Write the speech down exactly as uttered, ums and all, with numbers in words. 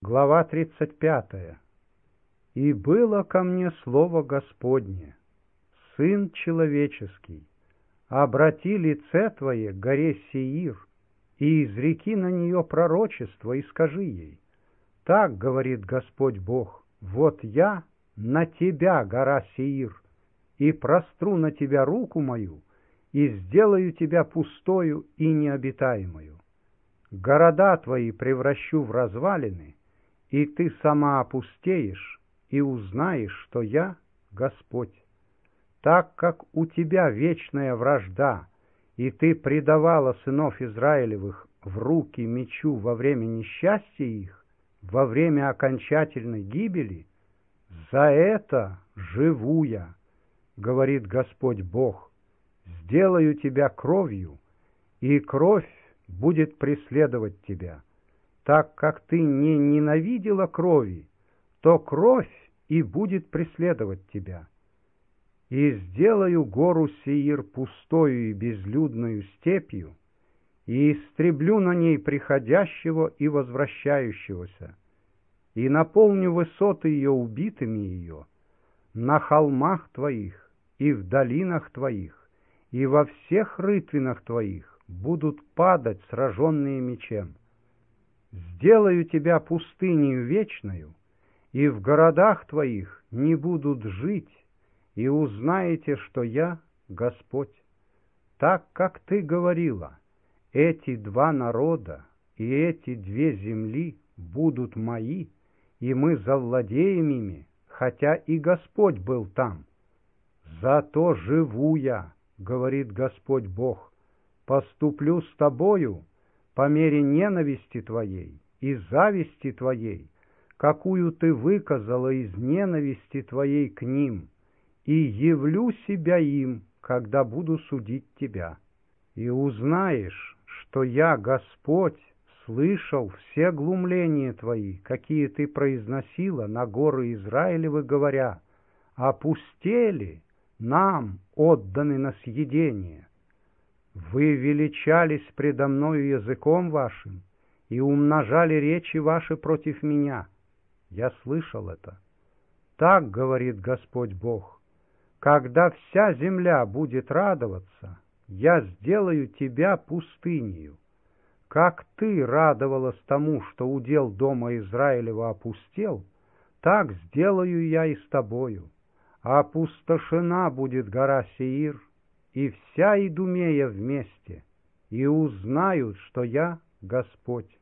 Глава тридцать пятая. «И было ко мне слово Господне, Сын человеческий, обрати лице Твое к горе Сеир, и изреки на нее пророчество, и скажи ей: так говорит Господь Бог, вот я на тебя, гора Сеир, и простру на тебя руку мою, и сделаю тебя пустою и необитаемою. Города твои превращу в развалины, и ты сама опустеешь, и узнаешь, что я Господь. Так как у тебя вечная вражда, и ты предавала сынов Израилевых в руки мечу во время несчастья их, во время окончательной гибели, за это живу я, говорит Господь Бог, сделаю тебя кровью, и кровь будет преследовать тебя. Так как ты не ненавидела крови, то кровь и будет преследовать тебя. И сделаю гору Сеир пустою и безлюдную степью, и истреблю на ней приходящего и возвращающегося, и наполню высоты ее убитыми ее, на холмах твоих и в долинах твоих, и во всех рытвинах твоих будут падать сраженные мечем. Сделаю тебя пустынею вечною, и в городах твоих не будут жить, и узнаете, что я Господь. Так как ты говорила, эти два народа и эти две земли будут мои, и мы завладеем ими, хотя и Господь был там. Зато живу я, говорит Господь Бог, поступлю с тобою по мере ненависти твоей и зависти твоей, какую ты выказала из ненависти твоей к ним, и явлю себя им, когда буду судить тебя. И узнаешь, что я, Господь, слышал все глумления твои, какие ты произносила на горы Израилевы, говоря: опустели, нам отданы на съедение. Вы величались предо мною языком вашим и умножали речи ваши против меня. Я слышал это. Так говорит Господь Бог: когда вся земля будет радоваться, я сделаю тебя пустынею. Как ты радовалась тому, что удел дома Израилева опустел, так сделаю я и с тобою. Опустошена будет гора Сеир, и вся Идумея вместе, и узнают, что я Господь.